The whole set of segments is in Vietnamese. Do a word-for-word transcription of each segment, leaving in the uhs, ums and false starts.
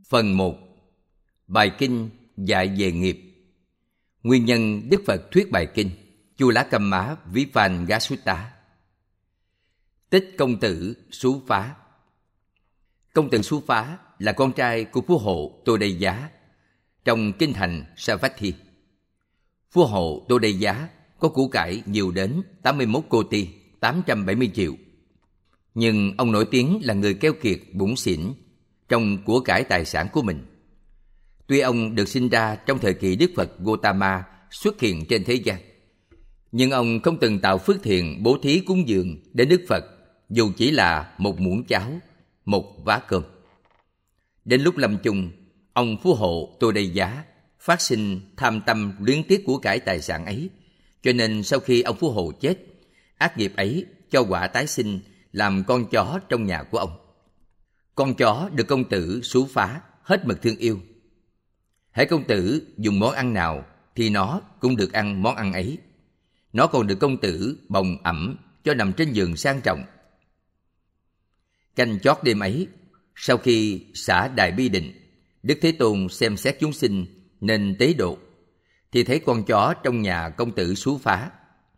Phần một. Bài kinh dạy về nghiệp. Nguyên nhân Đức Phật thuyết bài kinh Chulakamma Vipangasutta. Tích công tử Xú Phá. Công tử Xú Phá là con trai của vua hộ Tô Đây Giá trong kinh thành Savatthi. Vua hộ Tô Đây Giá có của cải nhiều đến tám mươi mốt cô ti, tám trăm bảy mươi triệu. Nhưng ông nổi tiếng là người keo kiệt bủn xỉn trong của cải tài sản của mình. Tuy ông được sinh ra trong thời kỳ Đức Phật Gautama xuất hiện trên thế gian, nhưng ông không từng tạo phước thiện bố thí cúng dường đến Đức Phật dù chỉ là một muỗng cháo, một vá cơm. Đến lúc lâm chung, ông phú hộ Tô Đây Giá phát sinh tham tâm luyến tiếc của cải tài sản ấy, cho nên sau khi ông phú hộ chết, ác nghiệp ấy cho quả tái sinh làm con chó trong nhà của ông. Con chó được công tử Xú Phá hết mực thương yêu. Hễ công tử dùng món ăn nào thì nó cũng được ăn món ăn ấy. Nó còn được công tử bồng ẩm cho nằm trên giường sang trọng. Canh chót đêm ấy, sau khi xả Đại Bi Định, Đức Thế Tôn xem xét chúng sinh nên tế độ, thì thấy con chó trong nhà công tử Xú Phá.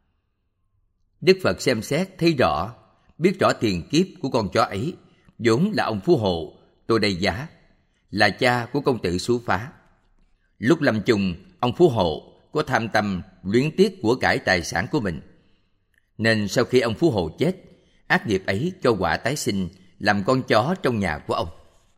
Đức Phật xem xét thấy rõ, biết rõ tiền kiếp của con chó ấy vốn là ông phú hộ Tô Đây Giá, là cha của công tử Xú Phá. Lúc lâm chung, ông phú hộ có tham tâm luyến tiếc của cải tài sản của mình, nên sau khi ông phú hộ chết, ác nghiệp ấy cho quả tái sinh làm con chó trong nhà của ông.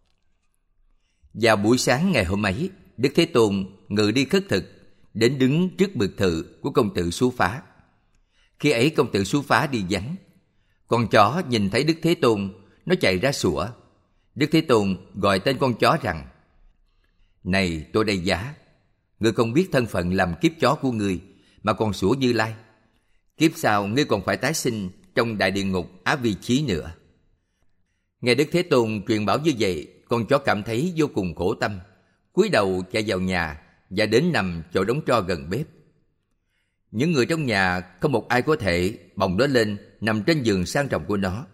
Vào buổi sáng ngày hôm ấy, Đức Thế Tôn ngự đi khất thực đến đứng trước biệt thự của công tử Xú Phá. Khi ấy công tử Xú Phá đi vắng, con chó nhìn thấy Đức Thế Tôn, nó chạy ra sủa. Đức Thế Tôn gọi tên con chó rằng: "Này Tô Đây Giá, ngươi không biết thân phận làm kiếp chó của ngươi mà còn sủa Như Lai. Kiếp sau ngươi còn phải tái sinh trong đại địa ngục Á Vi Chí nữa." Nghe Đức Thế Tôn truyền bảo như vậy, con chó cảm thấy vô cùng khổ tâm, cúi đầu chạy vào nhà và đến nằm chỗ đống tro gần bếp. Những người trong nhà không một ai có thể bồng nó lên nằm trên giường sang trọng của nó.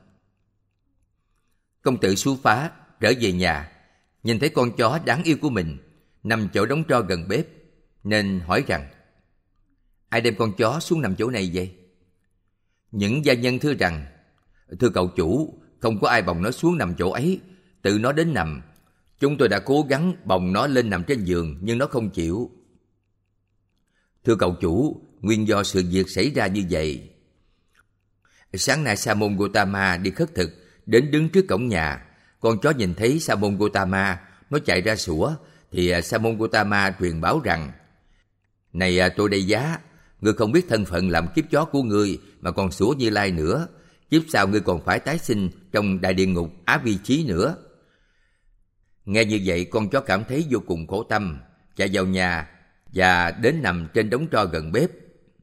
Công tử Xú Phá trở về nhà, nhìn thấy con chó đáng yêu của mình nằm chỗ đống tro gần bếp, nên hỏi rằng: "Ai đem con chó xuống nằm chỗ này vậy?" Những gia nhân thưa rằng: "Thưa cậu chủ, không có ai bồng nó xuống nằm chỗ ấy, tự nó đến nằm. Chúng tôi đã cố gắng bồng nó lên nằm trên giường nhưng nó không chịu." "Thưa cậu chủ, nguyên do sự việc xảy ra như vậy. Sáng nay Sa môn Gautama đi khất thực, đến đứng trước cổng nhà. Con chó nhìn thấy Sa môn Gautama, nó chạy ra sủa, thì Sa môn Gautama truyền báo rằng: Này Tô Đây Giá, ngươi không biết thân phận làm kiếp chó của ngươi mà còn sủa Như Lai nữa. Kiếp sau ngươi còn phải tái sinh trong đại địa ngục Á Vi Chí nữa." Nghe như vậy, con chó cảm thấy vô cùng khổ tâm, chạy vào nhà và đến nằm trên đống tro gần bếp.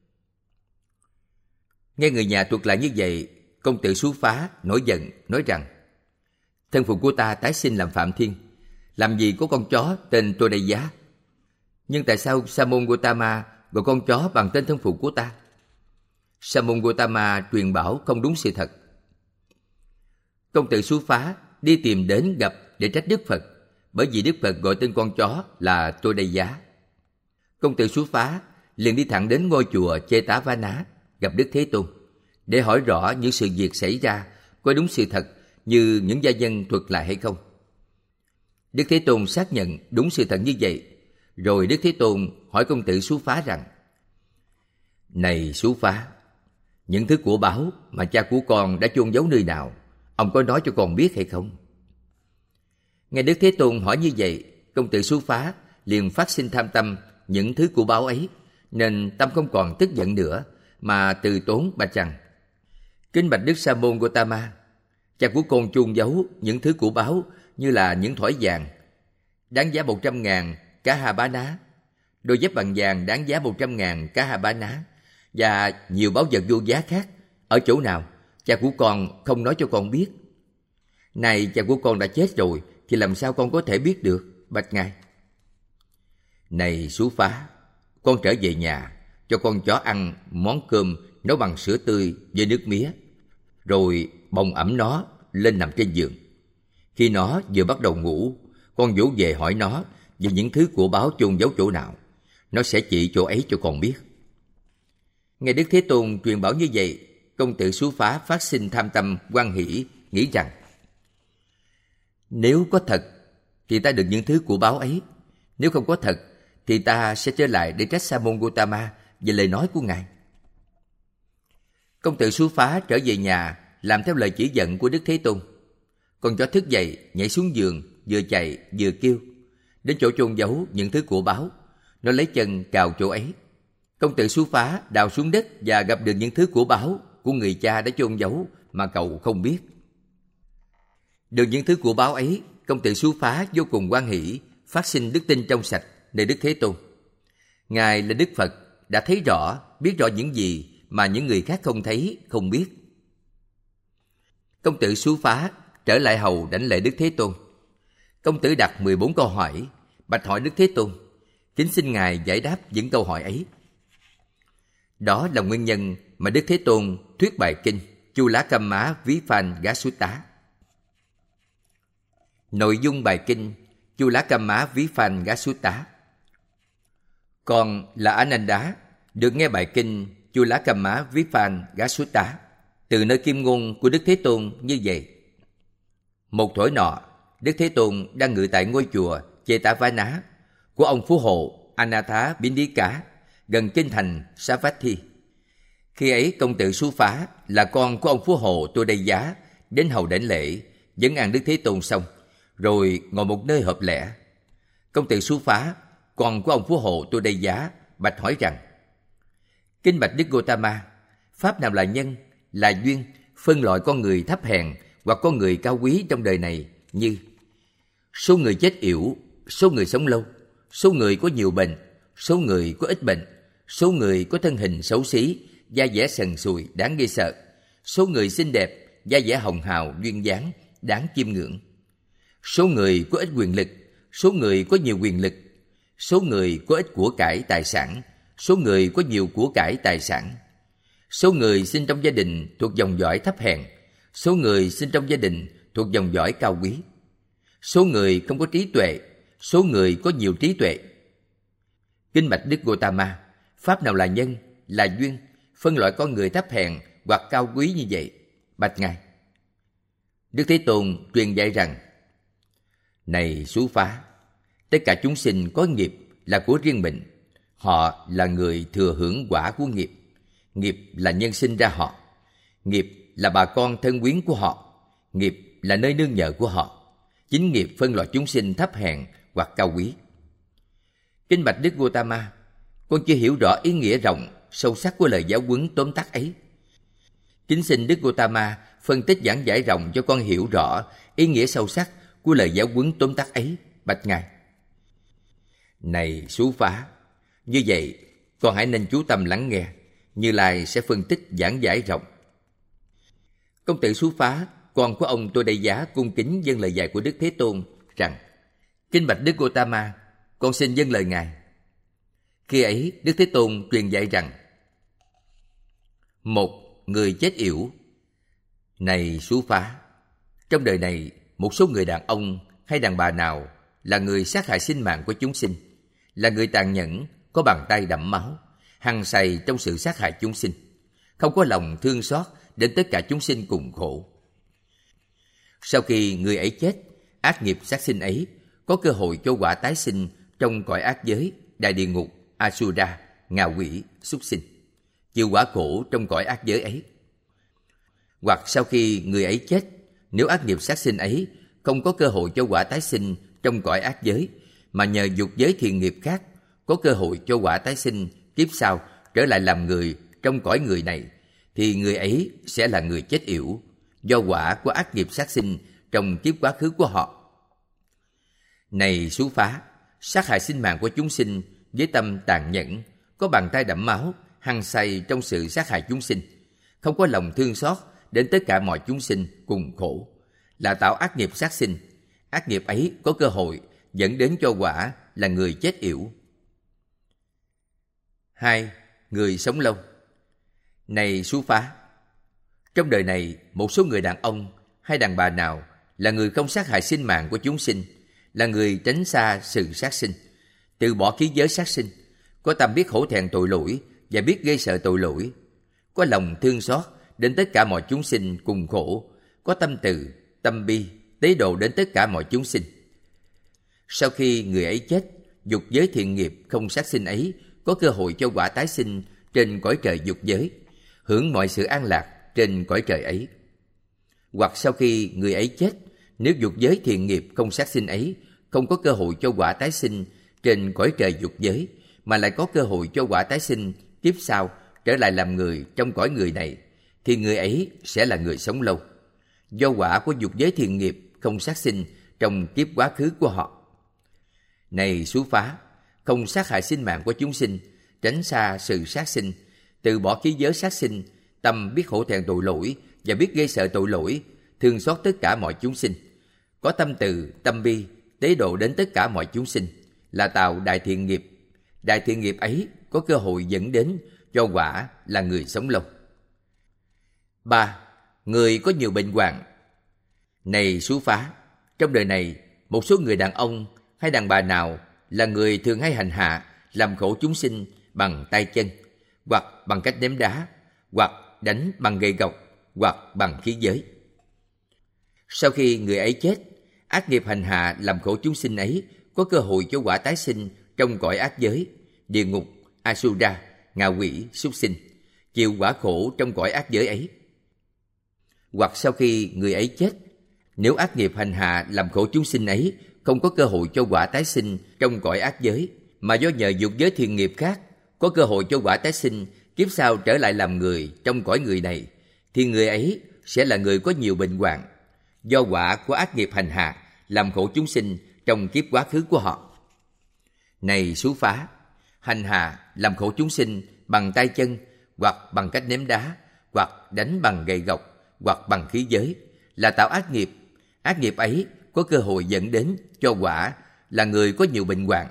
Nghe người nhà thuật lại như vậy, công tử Xú Phá nổi giận, nói rằng: "Thân phụ của ta tái sinh làm Phạm Thiên, làm gì có con chó tên Tô Đây Giá? Nhưng tại sao Sa môn Gautama gọi con chó bằng tên thân phụ của ta?" Sa môn Gautama truyền bảo không đúng sự thật. Công tử Xú Phá đi tìm đến gặp để trách Đức Phật, bởi vì Đức Phật gọi tên con chó là Tô Đây Giá. Công tử Xú Phá liền đi thẳng đến ngôi chùa Chetavana gặp Đức Thế Tôn để hỏi rõ những sự việc xảy ra có đúng sự thật như những gia dân thuật lại hay không. Đức Thế Tôn xác nhận đúng sự thật như vậy. Rồi Đức Thế Tôn hỏi công tử Xú Phá rằng: "Này Xú Phá, những thứ của báu mà cha của con đã chôn giấu nơi nào, ông có nói cho con biết hay không?" Nghe Đức Thế Tôn hỏi như vậy, công tử Xú Phá liền phát sinh tham tâm những thứ của báu ấy, nên tâm không còn tức giận nữa, mà từ tốn bạch rằng: "Kính bạch Đức Sa môn Gautama, cha của con chôn giấu những thứ của báu như là những thỏi vàng đáng giá một trăm ngàn cá hà bá ná, đôi dép bằng vàng đáng giá một trăm ngàn cá hà bá ná, và nhiều báu vật vô giá khác. Ở chỗ nào, cha của con không nói cho con biết. Này cha của con đã chết rồi, thì làm sao con có thể biết được, bạch ngài?" "Này Xú Phá, con trở về nhà, cho con chó ăn món cơm nấu bằng sữa tươi với nước mía, rồi bồng ẩm nó lên nằm trên giường. Khi nó vừa bắt đầu ngủ, con vỗ về hỏi nó về những thứ của báo chôn giấu chỗ nào. Nó sẽ chỉ chỗ ấy cho con biết. Nghe Đức Thế Tôn truyền bảo như vậy, công tử Xú Phá phát sinh tham tâm hoan hỷ, nghĩ rằng nếu có thật thì ta được những thứ của báo ấy, nếu không có thật thì ta sẽ trở lại để trách Sa môn Gotama về lời nói của ngài. Công tử Xú Phá trở về nhà làm theo lời chỉ dẫn của Đức Thế Tôn. Con chó thức dậy, nhảy xuống giường, vừa chạy vừa kêu. Đến chỗ chôn giấu những thứ của báo, nó lấy chân cào chỗ ấy. Công tử Xú Phá đào xuống đất và gặp được những thứ của báo của người cha đã chôn giấu mà cậu không biết. Được những thứ của báo ấy, công tử Xú Phá vô cùng hoan hỷ, phát sinh đức tin trong sạch nơi Đức Thế Tôn. Ngài là Đức Phật, đã thấy rõ, biết rõ những gì mà những người khác không thấy, không biết. Công tử Xú Phá trở lại hầu đảnh lễ Đức Thế Tôn. Công tử đặt mười bốn câu hỏi, bạch hỏi Đức Thế Tôn, kính xin ngài giải đáp những câu hỏi ấy. Đó là nguyên nhân mà Đức Thế Tôn thuyết bài kinh Chu Lá Cam Má Ví Phan Gá Sút Tá. Nội dung bài kinh Chu Lá Cam Má Ví Phan Gá Sút Tá. Còn là Ananda được nghe bài kinh Chu Lá Cam Má Ví Phan Gá Sút Tá từ nơi kim ngôn của Đức Thế Tôn như vậy. Một thổi nọ, Đức Thế Tôn đang ngự tại ngôi chùa Chetavana của ông phú hộ Anatha Bindika gần kinh thành Savatthi. Khi ấy công tử Xú Phá là con của ông phú hộ Tô Đây Giá đến hầu đảnh lễ, vấn an Đức Thế Tôn xong, rồi ngồi một nơi hợp lẽ. Công tử Xú Phá, con của ông phú hộ Tô Đây Giá, bạch hỏi rằng: Kinh bạch Đức Gotama, pháp nào là nhân, là duyên, phân loại con người thấp hèn hoặc con người cao quý trong đời này như số người chết yểu, số người sống lâu, số người có nhiều bệnh, số người có ít bệnh, số người có thân hình xấu xí, da dẻ sần sùi đáng ghê sợ, số người xinh đẹp, da dẻ hồng hào duyên dáng đáng chiêm ngưỡng, số người có ít quyền lực, số người có nhiều quyền lực, số người có ít của cải tài sản, số người có nhiều của cải tài sản, số người sinh trong gia đình thuộc dòng dõi thấp hèn, số người sinh trong gia đình thuộc dòng dõi cao quý, số người không có trí tuệ, số người có nhiều trí tuệ. Kinh bạch Đức Gotama, pháp nào là nhân, là duyên, phân loại con người thấp hèn hoặc cao quý như vậy? Bạch ngài. Đức Thế Tôn truyền dạy rằng: Này Xú Phá, tất cả chúng sinh có nghiệp là của riêng mình. Họ là người thừa hưởng quả của nghiệp. Nghiệp là nhân sinh ra họ. Nghiệp là bà con thân quyến của họ. Nghiệp là nơi nương nhờ của họ. Chính nghiệp phân loại chúng sinh thấp hèn hoặc cao quý. Kinh bạch Đức Gotama, con chưa hiểu rõ ý nghĩa rộng, sâu sắc của lời giáo huấn tóm tắt ấy. Kính xin Đức Gotama phân tích giảng giải rộng cho con hiểu rõ ý nghĩa sâu sắc của lời giáo huấn tóm tắt ấy, bạch ngài. Này Xú Phá, như vậy con hãy nên chú tâm lắng nghe, Như Lai sẽ phân tích giảng giải rộng. Công tử Xú Phá, con của ông Tô Đây Giá cung kính dâng lời dạy của Đức Thế Tôn rằng: Kinh bạch Đức Gotama, con xin dâng lời ngài. Khi ấy Đức Thế Tôn truyền dạy rằng: Một người chết yểu. Này Xú Phá, trong đời này một số người đàn ông hay đàn bà nào là người sát hại sinh mạng của chúng sinh, là người tàn nhẫn, có bàn tay đẫm máu, hăng say trong sự sát hại chúng sinh, không có lòng thương xót đến tất cả chúng sinh cùng khổ. Sau khi người ấy chết, ác nghiệp sát sinh ấy có cơ hội cho quả tái sinh trong cõi ác giới, đại địa ngục, Asura, ngạ quỷ, súc sinh, chịu quả khổ trong cõi ác giới ấy. Hoặc sau khi người ấy chết, nếu ác nghiệp sát sinh ấy không có cơ hội cho quả tái sinh trong cõi ác giới, mà nhờ dục giới thiện nghiệp khác có cơ hội cho quả tái sinh kiếp sau trở lại làm người trong cõi người này, thì người ấy sẽ là người chết yểu do quả của ác nghiệp sát sinh trong kiếp quá khứ của họ. Này Xú Phá, sát hại sinh mạng của chúng sinh với tâm tàn nhẫn, có bàn tay đẫm máu, hăng say trong sự sát hại chúng sinh, không có lòng thương xót đến tất cả mọi chúng sinh cùng khổ, là tạo ác nghiệp sát sinh. Ác nghiệp ấy có cơ hội dẫn đến cho quả là người chết yểu. Hai, người sống lâu. Này Xú Phá, trong đời này một số người đàn ông hay đàn bà nào là người không sát hại sinh mạng của chúng sinh, là người tránh xa sự sát sinh, từ bỏ khí giới sát sinh, có tâm biết hổ thẹn tội lỗi và biết ghê sợ tội lỗi, có lòng thương xót đến tất cả mọi chúng sinh cùng khổ, có tâm từ, tâm bi, tế độ đến tất cả mọi chúng sinh. Sau khi người ấy chết, dục giới thiện nghiệp không sát sinh ấy có cơ hội cho quả tái sinh trên cõi trời dục giới, hưởng mọi sự an lạc trên cõi trời ấy. Hoặc sau khi người ấy chết, nếu dục giới thiện nghiệp không sát sinh ấy không có cơ hội cho quả tái sinh trên cõi trời dục giới, mà lại có cơ hội cho quả tái sinh kiếp sau trở lại làm người trong cõi người này, thì người ấy sẽ là người sống lâu, do quả của dục giới thiện nghiệp không sát sinh trong kiếp quá khứ của họ. Này Xú Phá, không sát hại sinh mạng của chúng sinh, tránh xa sự sát sinh, từ bỏ khí giới sát sinh, tâm biết hổ thẹn tội lỗi và biết ghê sợ tội lỗi, thương xót tất cả mọi chúng sinh, có tâm từ, tâm bi, tế độ đến tất cả mọi chúng sinh, là tạo đại thiện nghiệp. Đại thiện nghiệp ấy có cơ hội dẫn đến cho quả là người sống lâu. Ba. Người có nhiều bệnh hoạn. Này Xú Phá, trong đời này, một số người đàn ông hay đàn bà nào là người thường hay hành hạ, làm khổ chúng sinh bằng tay chân, hoặc bằng cách ném đá, hoặc đánh bằng gậy gộc, hoặc bằng khí giới. Sau khi người ấy chết, ác nghiệp hành hạ làm khổ chúng sinh ấy có cơ hội cho quả tái sinh trong cõi ác giới, địa ngục, Asura, ngạ quỷ, súc sinh, chịu quả khổ trong cõi ác giới ấy. Hoặc sau khi người ấy chết, nếu ác nghiệp hành hạ làm khổ chúng sinh ấy không có cơ hội cho quả tái sinh trong cõi ác giới, mà do nhờ dục giới thiện nghiệp khác có cơ hội cho quả tái sinh kiếp sau trở lại làm người trong cõi người này, thì người ấy sẽ là người có nhiều bệnh hoạn, do quả của ác nghiệp hành hạ làm khổ chúng sinh trong kiếp quá khứ của họ. Này Xú Phá, hành hạ làm khổ chúng sinh bằng tay chân, hoặc bằng cách ném đá, hoặc đánh bằng gậy gộc, hoặc bằng khí giới, là tạo ác nghiệp. Ác nghiệp ấy có cơ hội dẫn đến cho quả là người có nhiều bệnh hoạn.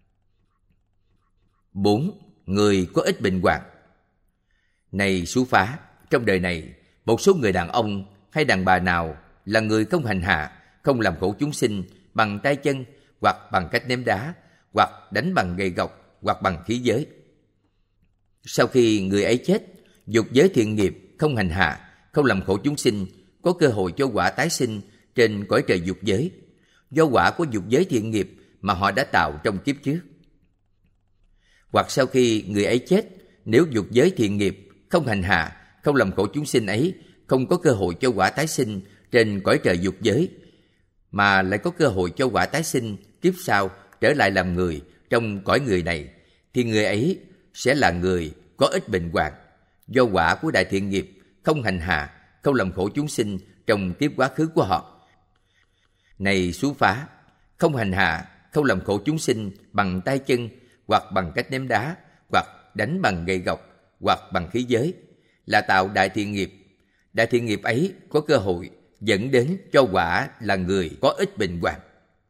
Bốn. Người có ít bệnh hoạn. Này Xú Phá, trong đời này, một số người đàn ông hay đàn bà nào là người không hành hạ, không làm khổ chúng sinh bằng tay chân, hoặc bằng cách ném đá, hoặc đánh bằng gậy gộc, hoặc bằng khí giới. Sau khi người ấy chết, dục giới thiện nghiệp không hành hạ, không làm khổ chúng sinh có cơ hội cho quả tái sinh trên cõi trời dục giới, do quả của dục giới thiện nghiệp mà họ đã tạo trong kiếp trước. Hoặc sau khi người ấy chết, nếu dục giới thiện nghiệp không hành hạ, không làm khổ chúng sinh ấy không có cơ hội cho quả tái sinh trên cõi trời dục giới, mà lại có cơ hội cho quả tái sinh kiếp sau trở lại làm người trong cõi người này, thì người ấy sẽ là người có ít bệnh hoạn, do quả của đại thiện nghiệp không hành hạ, không làm khổ chúng sinh trong kiếp quá khứ của họ. Này Xú Phá, không hành hạ, không làm khổ chúng sinh bằng tay chân, hoặc bằng cách ném đá, hoặc đánh bằng gậy gộc, hoặc bằng khí giới, là tạo đại thiện nghiệp. Đại thiện nghiệp ấy có cơ hội dẫn đến cho quả là người có ít bệnh hoạn.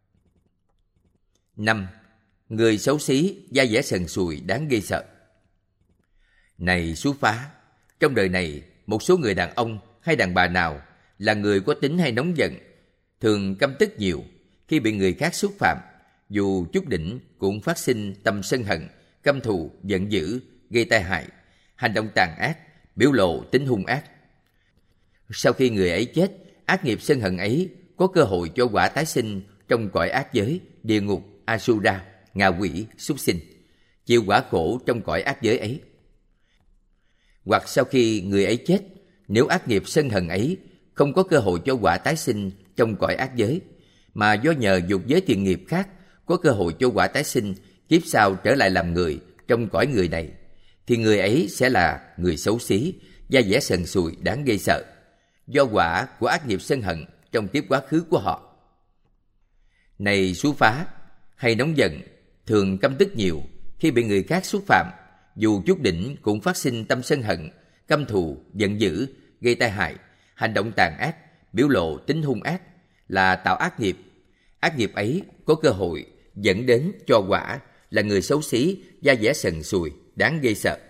Năm. Người xấu xí, da dẻ sần sùi đáng ghê sợ. Này Xú Phá, trong đời này, một số người đàn ông hay đàn bà nào là người có tính hay nóng giận, thường căm tức nhiều, khi bị người khác xúc phạm, dù chút đỉnh cũng phát sinh tâm sân hận, căm thù, giận dữ, gây tai hại, hành động tàn ác, biểu lộ tính hung ác. Sau khi người ấy chết, ác nghiệp sân hận ấy có cơ hội cho quả tái sinh trong cõi ác giới, địa ngục, Asura, ngạ quỷ, súc sinh, chịu quả khổ trong cõi ác giới ấy. Hoặc sau khi người ấy chết, nếu ác nghiệp sân hận ấy không có cơ hội cho quả tái sinh trong cõi ác giới, mà do nhờ dục giới thiện nghiệp khác có cơ hội cho quả tái sinh kiếp sau trở lại làm người trong cõi người này, thì người ấy sẽ là người xấu xí, da dẻ sần sùi đáng ghê sợ, do quả của ác nghiệp sân hận trong kiếp quá khứ của họ. Này Xú Phá, hay nóng giận, thường căm tức nhiều, khi bị người khác xúc phạm, dù chút đỉnh cũng phát sinh tâm sân hận, căm thù, giận dữ, gây tai hại, hành động tàn ác, biểu lộ tính hung ác, là tạo ác nghiệp. Ác nghiệp ấy có cơ hội dẫn đến cho quả là người xấu xí, da dẻ sần sùi, đáng ghê sợ.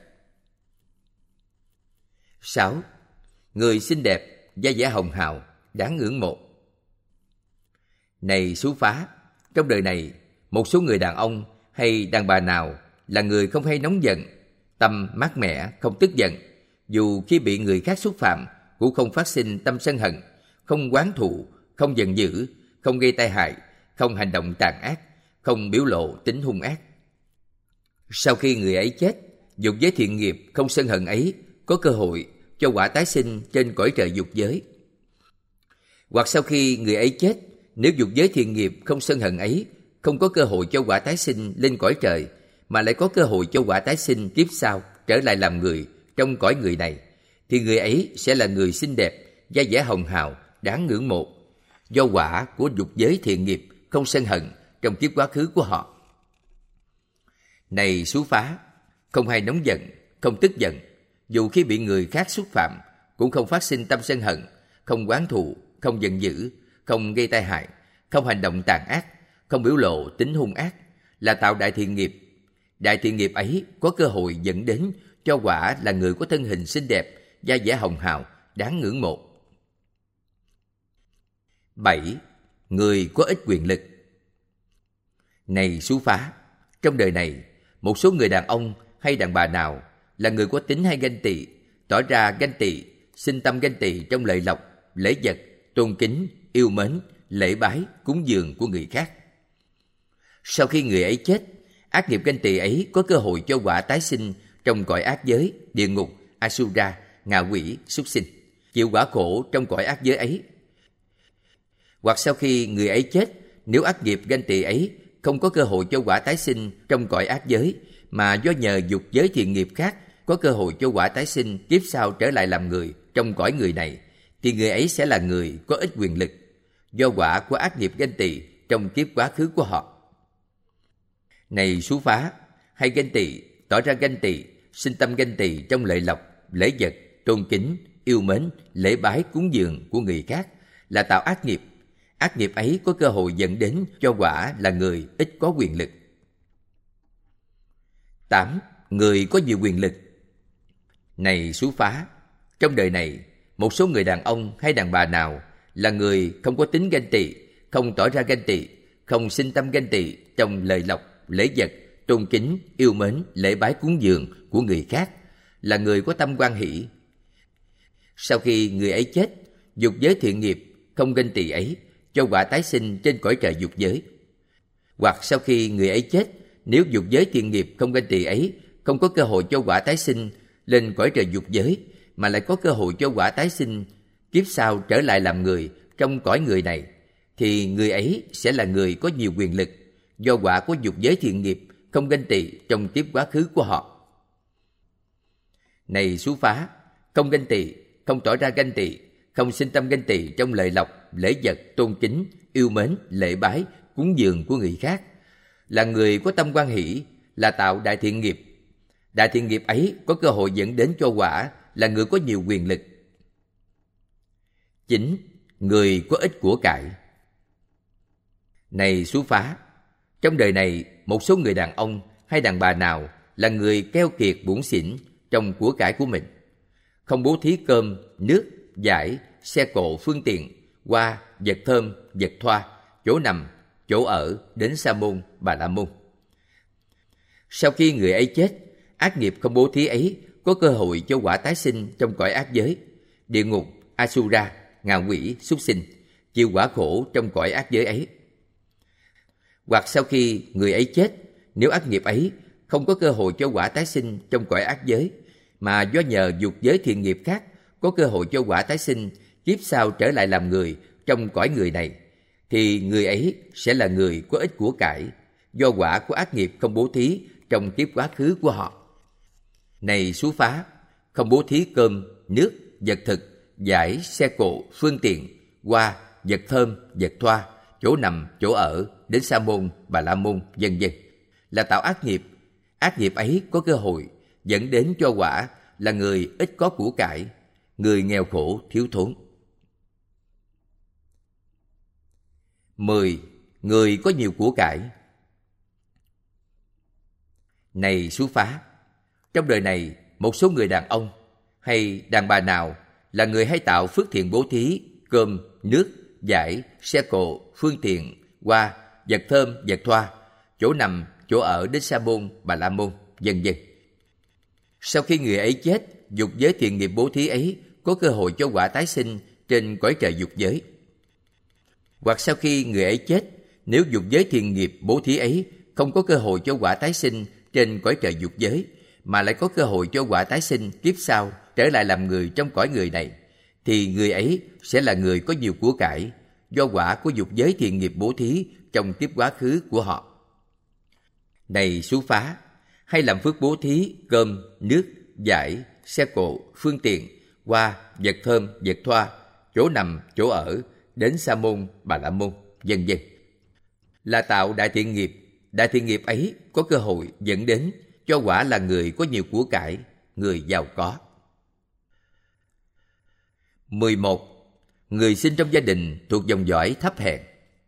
Sáu. Người xinh đẹp, da dẻ hồng hào, đáng ngưỡng mộ. Này Xú Phá, trong đời này, một số người đàn ông hay đàn bà nào là người không hay nóng giận, tâm mát mẻ, không tức giận, dù khi bị người khác xúc phạm cũng không phát sinh tâm sân hận, không oán thù, không giận dữ, không gây tai hại, không hành động tàn ác, không biểu lộ tính hung ác. Sau khi người ấy chết, dục giới thiện nghiệp không sân hận ấy có cơ hội cho quả tái sinh trên cõi trời dục giới. Hoặc sau khi người ấy chết, nếu dục giới thiện nghiệp không sân hận ấy không có cơ hội cho quả tái sinh lên cõi trời, mà lại có cơ hội cho quả tái sinh kiếp sau trở lại làm người trong cõi người này, thì người ấy sẽ là người xinh đẹp, da dẻ hồng hào, đáng ngưỡng mộ, do quả của dục giới thiện nghiệp không sân hận trong kiếp quá khứ của họ. Này xú phá, không hay nóng giận, không tức giận, dù khi bị người khác xúc phạm cũng không phát sinh tâm sân hận, không oán thù, không giận dữ, không gây tai hại, không hành động tàn ác, không biểu lộ tính hung ác, là tạo đại thiện nghiệp. Đại thiện nghiệp ấy có cơ hội dẫn đến cho quả là người có thân hình xinh đẹp, da dẻ hồng hào, đáng ngưỡng mộ. bảy. Người có ít quyền lực. Này xú phá, trong đời này, một số người đàn ông hay đàn bà nào là người có tính hay ganh tị, tỏ ra ganh tị, sinh tâm ganh tị trong lợi lộc, lễ vật, tôn kính, yêu mến, lễ bái, cúng dường của người khác. Sau khi người ấy chết, ác nghiệp ganh tị ấy có cơ hội cho quả tái sinh trong cõi ác giới, địa ngục, Asura, ngạ quỷ, súc sinh, chịu quả khổ trong cõi ác giới ấy. Hoặc sau khi người ấy chết, nếu ác nghiệp ganh tị ấy không có cơ hội cho quả tái sinh trong cõi ác giới, mà do nhờ dục giới thiện nghiệp khác có cơ hội cho quả tái sinh kiếp sau trở lại làm người trong cõi người này, thì người ấy sẽ là người có ít quyền lực, do quả của ác nghiệp ganh tị trong kiếp quá khứ của họ. Này xú phá, hay ganh tị, tỏ ra ganh tị, sinh tâm ganh tị trong lợi lộc, lễ vật, tôn kính, yêu mến, lễ bái, cúng dường của người khác, là tạo ác nghiệp. Ác nghiệp ấy có cơ hội dẫn đến cho quả là người ít có quyền lực. tám. Người có nhiều quyền lực. Này xú phá, trong đời này, một số người đàn ông hay đàn bà nào là người không có tính ganh tị, không tỏ ra ganh tị, không sinh tâm ganh tị trong lời lộc, lễ vật, tôn kính, yêu mến, lễ bái, cúng dường của người khác, là người có tâm hoan hỷ. Sau khi người ấy chết, dục giới thiện nghiệp không ganh tị ấy cho quả tái sinh trên cõi trời dục giới. Hoặc sau khi người ấy chết, nếu dục giới thiện nghiệp không ganh tị ấy không có cơ hội cho quả tái sinh lên cõi trời dục giới, mà lại có cơ hội cho quả tái sinh kiếp sau trở lại làm người trong cõi người này, thì người ấy sẽ là người có nhiều quyền lực, do quả của dục giới thiện nghiệp không ganh tị trong kiếp quá khứ của họ. Này xú phá, không ganh tị, không tỏ ra ganh tị, không sinh tâm ganh tị trong lợi lộc, lễ vật, tôn kính, yêu mến, lễ bái, cúng dường của người khác, là người có tâm hoan hỷ, là tạo đại thiện nghiệp. Đại thiện nghiệp ấy có cơ hội dẫn đến cho quả là người có nhiều quyền lực. chín. Người có ít của cải. Này xú phá, trong đời này, một số người đàn ông hay đàn bà nào là người keo kiệt bủn xỉn trong của cải của mình, không bố thí cơm, nước, vải, xe cộ, phương tiện, hoa, vật thơm, vật thoa, chỗ nằm, chỗ ở đến Sa môn, Bà La môn. Sau khi người ấy chết, ác nghiệp không bố thí ấy có cơ hội cho quả tái sinh trong cõi ác giới, địa ngục, Asura, ngạ quỷ, súc sinh, chịu quả khổ trong cõi ác giới ấy. Hoặc sau khi người ấy chết, nếu ác nghiệp ấy không có cơ hội cho quả tái sinh trong cõi ác giới, mà do nhờ dục giới thiện nghiệp khác có cơ hội cho quả tái sinh kiếp sau trở lại làm người trong cõi người này, thì người ấy sẽ là người có ít của cải, do quả của ác nghiệp không bố thí trong kiếp quá khứ của họ. Này xú phá, không bố thí cơm, nước, vật thực, vải, xe cộ, phương tiện, hoa, vật thơm, vật thoa, chỗ nằm, chỗ ở đến Sa môn, Bà La môn, vân vân, là tạo ác nghiệp. Ác nghiệp ấy có cơ hội dẫn đến cho quả là người ít có của cải, người nghèo khổ thiếu thốn. mười. Người có nhiều của cải. Này xú phá, trong đời này, một số người đàn ông hay đàn bà nào là người hay tạo phước thiện bố thí cơm, nước, vải, xe cộ, phương tiện, hoa, vật thơm, vật thoa, chỗ nằm, chỗ ở đến Sa môn, Bà la môn, vân vân. Sau khi người ấy chết, dục giới thiện nghiệp bố thí ấy có cơ hội cho quả tái sinh trên cõi trời dục giới. Hoặc sau khi người ấy chết, nếu dục giới thiện nghiệp bố thí ấy không có cơ hội cho quả tái sinh trên cõi trời dục giới, mà lại có cơ hội cho quả tái sinh kiếp sau trở lại làm người trong cõi người này, thì người ấy sẽ là người có nhiều của cải do quả của dục giới thiện nghiệp bố thí trong kiếp quá khứ của họ. Này Xú Phá, hay làm phước bố thí cơm, nước, vải, xe cộ, phương tiện, hoa, vật thơm, vật thoa, chỗ nằm, chỗ ở đến Sa môn, Bà la môn, vân vân, là tạo đại thiện nghiệp. Đại thiện nghiệp ấy có cơ hội dẫn đến cho quả là người có nhiều của cải, người giàu có. mười một. Người sinh trong gia đình thuộc dòng dõi thấp hèn.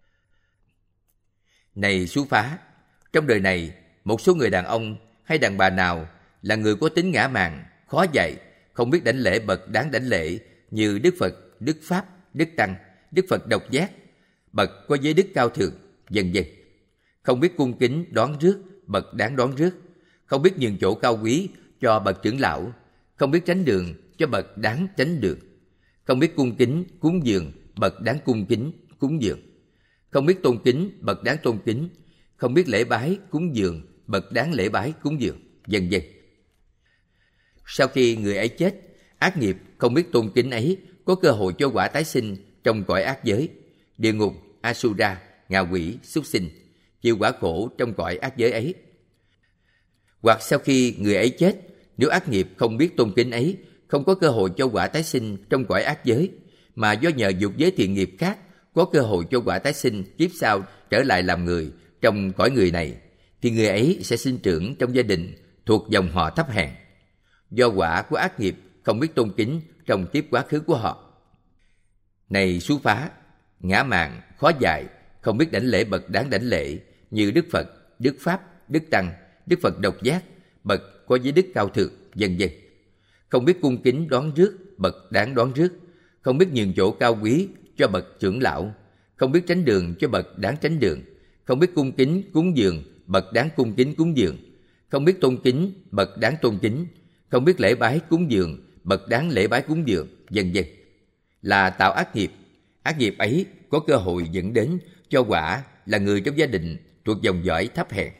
Này Xú Phá, trong đời này, một số người đàn ông hay đàn bà nào là người có tính ngã mạn, khó dạy, không biết đảnh lễ bậc đáng đảnh lễ như Đức Phật, Đức Pháp, Đức Tăng, Đức Phật độc giác, bậc có giới đức cao thượng, vân vân. Không biết cung kính đón rước bậc đáng đón rước, không biết nhường chỗ cao quý cho bậc trưởng lão, không biết tránh đường cho bậc đáng tránh đường, không biết cung kính cúng dường bậc đáng cung kính cúng dường, không biết tôn kính bậc đáng tôn kính, không biết lễ bái cúng dường bậc đáng lễ bái cúng dường, vân vân. Sau khi người ấy chết, ác nghiệp không biết tôn kính ấy có cơ hội cho quả tái sinh trong cõi ác giới, địa ngục, Asura, ngạ quỷ, súc sinh, chịu quả khổ trong cõi ác giới ấy. Hoặc sau khi người ấy chết, nếu ác nghiệp không biết tôn kính ấy không có cơ hội cho quả tái sinh trong cõi ác giới, mà do nhờ dục giới thiện nghiệp khác có cơ hội cho quả tái sinh kiếp sau trở lại làm người trong cõi người này, thì người ấy sẽ sinh trưởng trong gia đình thuộc dòng họ thấp hèn, do quả của ác nghiệp không biết tôn kính trong kiếp quá khứ của họ. Này Xú Phá, ngã mạn, khó dạy, không biết đảnh lễ bậc đáng đảnh lễ như Đức Phật, Đức Pháp, Đức Tăng, Đức Phật độc giác, bậc có giới đức cao thượng, vân vân. Không biết cung kính đón rước bậc đáng đón rước, không biết nhường chỗ cao quý cho bậc trưởng lão, không biết tránh đường cho bậc đáng tránh đường, không biết cung kính cúng dường bậc đáng cung kính cúng dường, không biết tôn kính bậc đáng tôn kính, không biết lễ bái cúng dường bậc đáng lễ bái cúng dường, vân vân, là tạo ác nghiệp. Ác nghiệp ấy có cơ hội dẫn đến cho quả là người trong gia đình thuộc dòng dõi thấp hèn.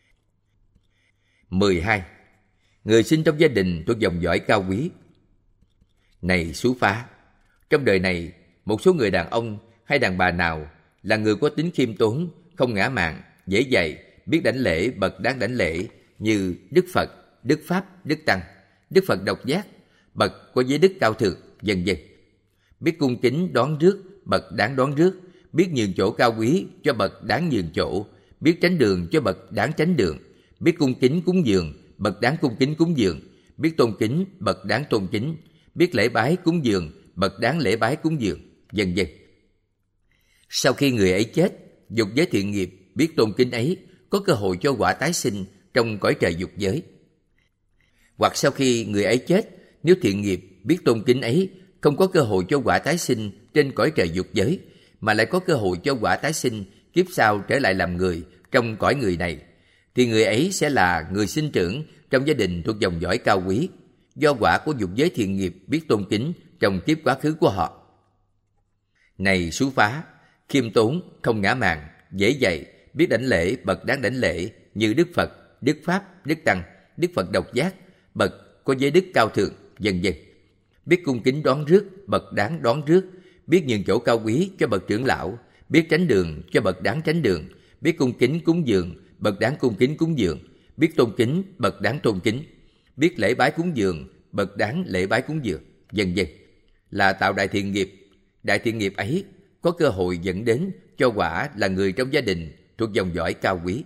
mười hai. Người sinh trong gia đình thuộc dòng dõi cao quý. Này Xú Phá, trong đời này, một số người đàn ông hay đàn bà nào là người có tính khiêm tốn, không ngã mạn, dễ dạy, biết đảnh lễ bậc đáng đảnh lễ như Đức Phật, Đức Pháp, Đức Tăng, Đức Phật độc giác, bậc có giới đức cao thượng, vân vân. Biết cung kính đón rước bậc đáng đón rước, biết nhường chỗ cao quý cho bậc đáng nhường chỗ, biết tránh đường cho bậc đáng tránh đường, biết cung kính cúng dường bậc đáng cung kính cúng dường, biết tôn kính bậc đáng tôn kính, biết lễ bái cúng dường bậc đáng lễ bái cúng dường, vân vân. Sau khi người ấy chết, dục giới thiện nghiệp biết tôn kính ấy có cơ hội cho quả tái sinh trong cõi trời dục giới. Hoặc sau khi người ấy chết, nếu thiện nghiệp biết tôn kính ấy không có cơ hội cho quả tái sinh trên cõi trời dục giới, mà lại có cơ hội cho quả tái sinh kiếp sau trở lại làm người trong cõi người này, thì người ấy sẽ là người sinh trưởng trong gia đình thuộc dòng dõi cao quý, do quả của dục giới thiện nghiệp biết tôn kính trong kiếp quá khứ của họ. Này Xú Phá, khiêm tốn, không ngã mạn, dễ dạy, biết đảnh lễ bậc đáng đảnh lễ như Đức Phật, Đức Pháp, Đức Tăng, Đức Phật độc giác, bậc có giới đức cao thượng, vân vân. Biết cung kính đón rước bậc đáng đón rước, biết nhường chỗ cao quý cho bậc trưởng lão, biết tránh đường cho bậc đáng tránh đường, biết cung kính cúng dường bậc đáng cung kính cúng dường, biết tôn kính bậc đáng tôn kính, biết lễ bái cúng dường bậc đáng lễ bái cúng dường, vân vân, là tạo đại thiện nghiệp. Đại thiện nghiệp ấy có cơ hội dẫn đến cho quả là người trong gia đình thuộc dòng dõi cao quý.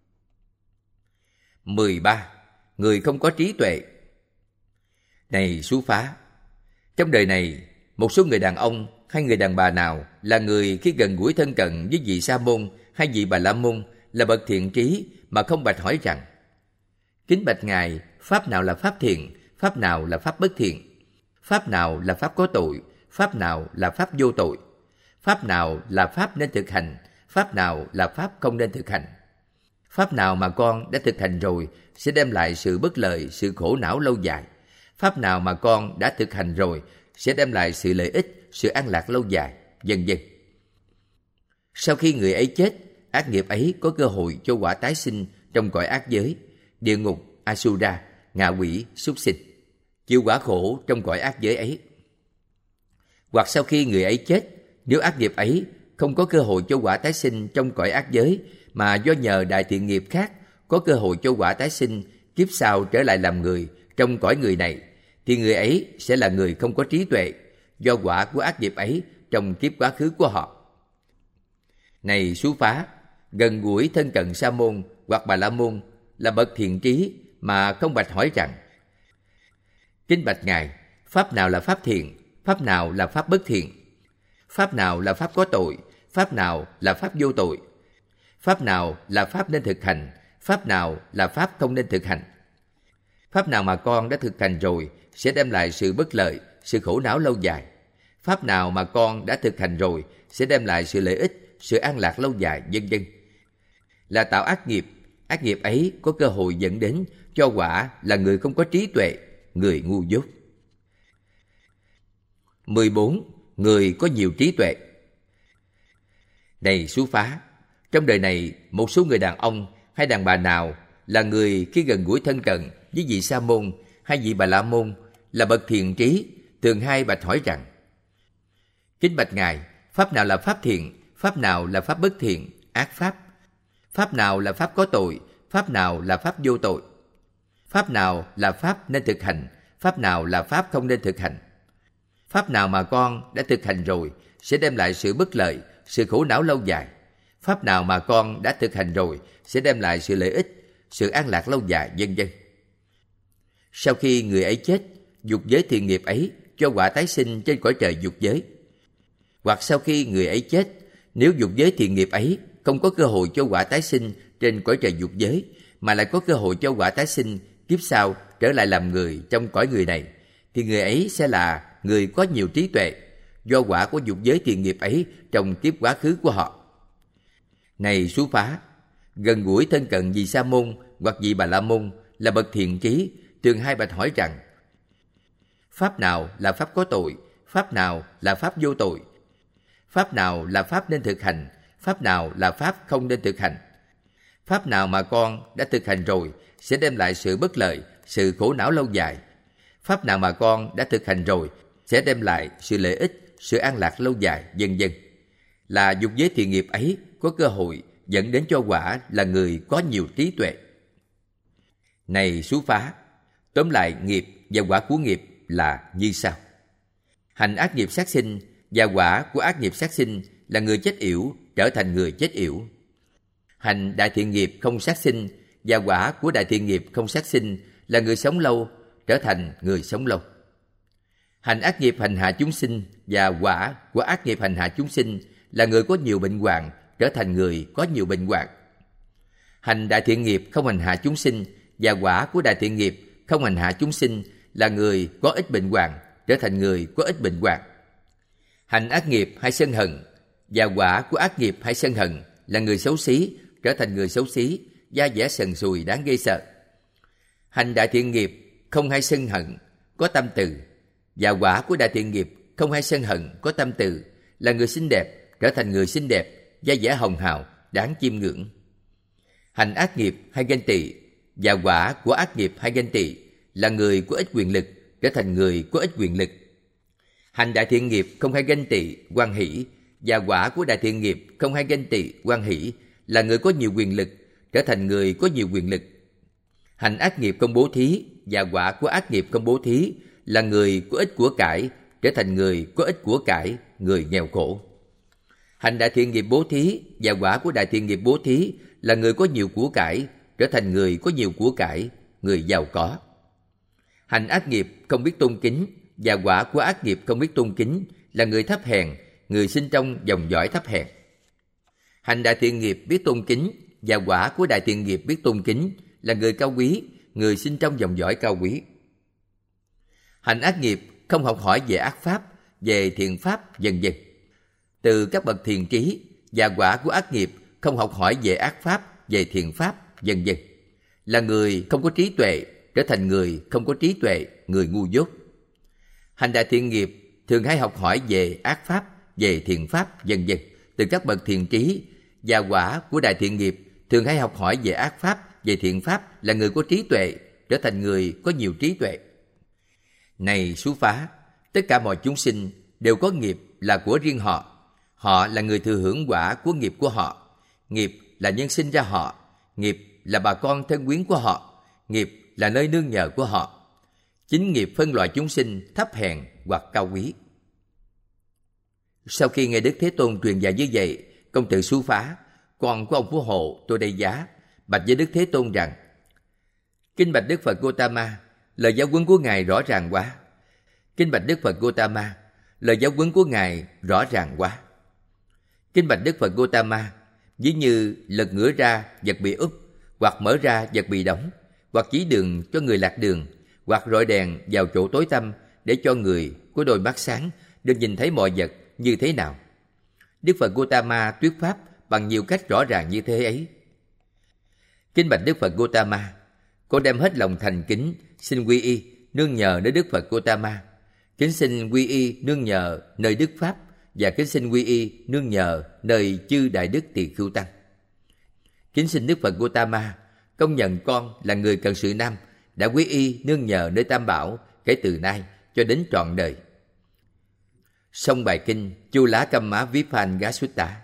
mười ba. Người không có trí tuệ. Này Xú Phá, trong đời này, một số người đàn ông hay người đàn bà nào là người khi gần gũi thân cận với vị Sa môn hay vị Bà la môn là bậc thiện trí mà không bạch hỏi rằng: kính bạch Ngài, pháp nào là pháp thiện, pháp nào là pháp bất thiện, pháp nào là pháp có tội, pháp nào là pháp vô tội, pháp nào là pháp nên thực hành, pháp nào là pháp không nên thực hành. Pháp nào mà con đã thực hành rồi sẽ đem lại sự bất lợi, sự khổ não lâu dài. Pháp nào mà con đã thực hành rồi sẽ đem lại sự lợi ích, sự an lạc lâu dài, vân vân. Sau khi người ấy chết, ác nghiệp ấy có cơ hội cho quả tái sinh trong cõi ác giới, địa ngục, Asura, ngạ quỷ, súc sinh, chịu quả khổ trong cõi ác giới ấy. Hoặc sau khi người ấy chết, nếu ác nghiệp ấy không có cơ hội cho quả tái sinh trong cõi ác giới, mà do nhờ đại thiện nghiệp khác có cơ hội cho quả tái sinh kiếp sau trở lại làm người trong cõi người này, thì người ấy sẽ là người không có trí tuệ do quả của ác nghiệp ấy trong kiếp quá khứ của họ. Này Xú Phá, gần gũi thân cận Sa môn hoặc Bà La môn là bậc thiện trí mà không bạch hỏi rằng: Kính bạch Ngài, pháp nào là pháp thiện, pháp nào là pháp bất thiện? Pháp nào là pháp có tội, pháp nào là pháp vô tội? Pháp nào là pháp nên thực hành, pháp nào là pháp không nên thực hành? Pháp nào mà con đã thực hành rồi sẽ đem lại sự bất lợi, sự khổ não lâu dài? Pháp nào mà con đã thực hành rồi sẽ đem lại sự lợi ích, sự an lạc lâu dài, vân vân. Là tạo ác nghiệp, ác nghiệp ấy có cơ hội dẫn đến cho quả là người không có trí tuệ, người ngu dốt. mười bốn. Người có nhiều trí tuệ. Này Xú Phá, trong đời này một số người đàn ông hay đàn bà nào là người khi gần gũi thân cận với vị Sa môn hay vị Bà La môn là bậc thiện trí, thường hay bạch hỏi rằng: Kính bạch Ngài, pháp nào là pháp thiện, pháp nào là pháp bất thiện, ác pháp? Pháp nào là pháp có tội, pháp nào là pháp vô tội? Pháp nào là pháp nên thực hành, pháp nào là pháp không nên thực hành? Pháp nào mà con đã thực hành rồi sẽ đem lại sự bất lợi, sự khổ não lâu dài? Pháp nào mà con đã thực hành rồi sẽ đem lại sự lợi ích, sự an lạc lâu dài, vân vân. Sau khi người ấy chết, dục giới thiện nghiệp ấy cho quả tái sinh trên cõi trời dục giới. Hoặc sau khi người ấy chết, nếu dục giới thiện nghiệp ấy không có cơ hội cho quả tái sinh trên cõi trời dục giới, mà lại có cơ hội cho quả tái sinh kiếp sau trở lại làm người trong cõi người này, thì người ấy sẽ là người có nhiều trí tuệ do quả của dục giới thiện nghiệp ấy trong kiếp quá khứ của họ. Này Xú Phá, gần gũi thân cận vị Sa môn hoặc vị Bà La môn là bậc thiện trí, thường hay bạch hỏi rằng: Pháp nào là pháp có tội, pháp nào là pháp vô tội? Pháp nào là pháp nên thực hành, pháp nào là pháp không nên thực hành? Pháp nào mà con đã thực hành rồi sẽ đem lại sự bất lợi, sự khổ não lâu dài? Pháp nào mà con đã thực hành rồi sẽ đem lại sự lợi ích, sự an lạc lâu dài, vân vân. Là dục giới thiện nghiệp ấy có cơ hội dẫn đến cho quả là người có nhiều trí tuệ. Này Xú Phá, tóm lại nghiệp và quả của nghiệp là như sau: hành ác nghiệp sát sinh và quả của ác nghiệp sát sinh là người chết yểu trở thành người chết yểu. Hành đại thiện nghiệp không sát sinh và quả của đại thiện nghiệp không sát sinh là người sống lâu trở thành người sống lâu. Hành ác nghiệp hành hạ chúng sinh và quả của ác nghiệp hành hạ chúng sinh là người có nhiều bệnh hoạn trở thành người có nhiều bệnh hoạn. Hành đại thiện nghiệp không hành hạ chúng sinh và quả của đại thiện nghiệp không hành hạ chúng sinh là người có ít bệnh hoạn trở thành người có ít bệnh hoạn. Hành ác nghiệp hay sân hận và quả của ác nghiệp hay sân hận là người xấu xí trở thành người xấu xí, da dẻ sần sùi đáng ghê sợ. Hành đại thiện nghiệp không hay sân hận, có tâm từ, và quả của đại thiện nghiệp không hay sân hận, có tâm từ là người xinh đẹp trở thành người xinh đẹp, da dẻ hồng hào đáng chiêm ngưỡng. Hành ác nghiệp hay ganh tị và quả của ác nghiệp hay ganh tị là người có ít quyền lực trở thành người có ít quyền lực. Hành đại thiện nghiệp không hay ganh tị, hoan hỷ, và quả của đại thiện nghiệp không hay ganh tị, hoan hỷ là người có nhiều quyền lực trở thành người có nhiều quyền lực. Hành ác nghiệp không bố thí và quả của ác nghiệp không bố thí là người có ít của cải trở thành người có ít của cải, người nghèo khổ. Hành đại thiện nghiệp bố thí và quả của đại thiện nghiệp bố thí là người có nhiều của cải trở thành người có nhiều của cải, người giàu có. Hành ác nghiệp không biết tôn kính và quả của ác nghiệp không biết tôn kính là người thấp hèn, người sinh trong dòng dõi thấp hèn. Hành đại thiện nghiệp biết tôn kính và quả của đại thiện nghiệp biết tôn kính là người cao quý, người sinh trong dòng dõi cao quý. Hành ác nghiệp không học hỏi về ác pháp, về thiện pháp, vân vân. Từ các bậc thiện trí, và quả của ác nghiệp không học hỏi về ác pháp, về thiện pháp, vân vân. Là người không có trí tuệ, trở thành người không có trí tuệ, người ngu dốt. Hành đại thiện nghiệp thường hay học hỏi về ác pháp, về thiện pháp, vân vân từ các bậc thiện trí, và quả của đại thiện nghiệp thường hay học hỏi về ác pháp, về thiện pháp là người có trí tuệ, trở thành người có nhiều trí tuệ. Này Xú Phá, tất cả mọi chúng sinh đều có nghiệp là của riêng họ. Họ là người thừa hưởng quả của nghiệp của họ. Nghiệp là nhân sinh ra họ. Nghiệp là bà con thân quyến của họ. Nghiệp là nơi nương nhờ của họ. Chính nghiệp phân loại chúng sinh thấp hèn hoặc cao quý. Sau khi nghe Đức Thế Tôn truyền dạy như vậy, công tử Xú Phá, con của ông Phú Hộ Tô Đây Giá, bạch với Đức Thế Tôn rằng: Kinh bạch Đức Phật Gotama, lời giáo huấn của Ngài rõ ràng quá. Kinh bạch Đức Phật Gotama, lời giáo huấn của Ngài rõ ràng quá. Kinh bạch Đức Phật Gotama, ví như lật ngửa ra vật bị úp, hoặc mở ra vật bị đóng, hoặc chỉ đường cho người lạc đường, hoặc rọi đèn vào chỗ tối tăm để cho người có đôi mắt sáng được nhìn thấy mọi vật như thế nào. Đức Phật Gotama thuyết pháp bằng nhiều cách rõ ràng như thế ấy. Kinh bạch Đức Phật Gotama, con đem hết lòng thành kính xin quy y nương nhờ nơi Đức Phật Gotama, kính xin quy y nương nhờ nơi Đức Pháp, và kính xin quy y nương nhờ nơi chư Đại Đức Tỳ Khưu Tăng. Kính xin Đức Phật Gotama công nhận con là người cận sự nam đã quy y nương nhờ nơi Tam Bảo kể từ nay cho đến trọn đời. Xong bài kinh Chu Lá Kamma Vipangga Sutta.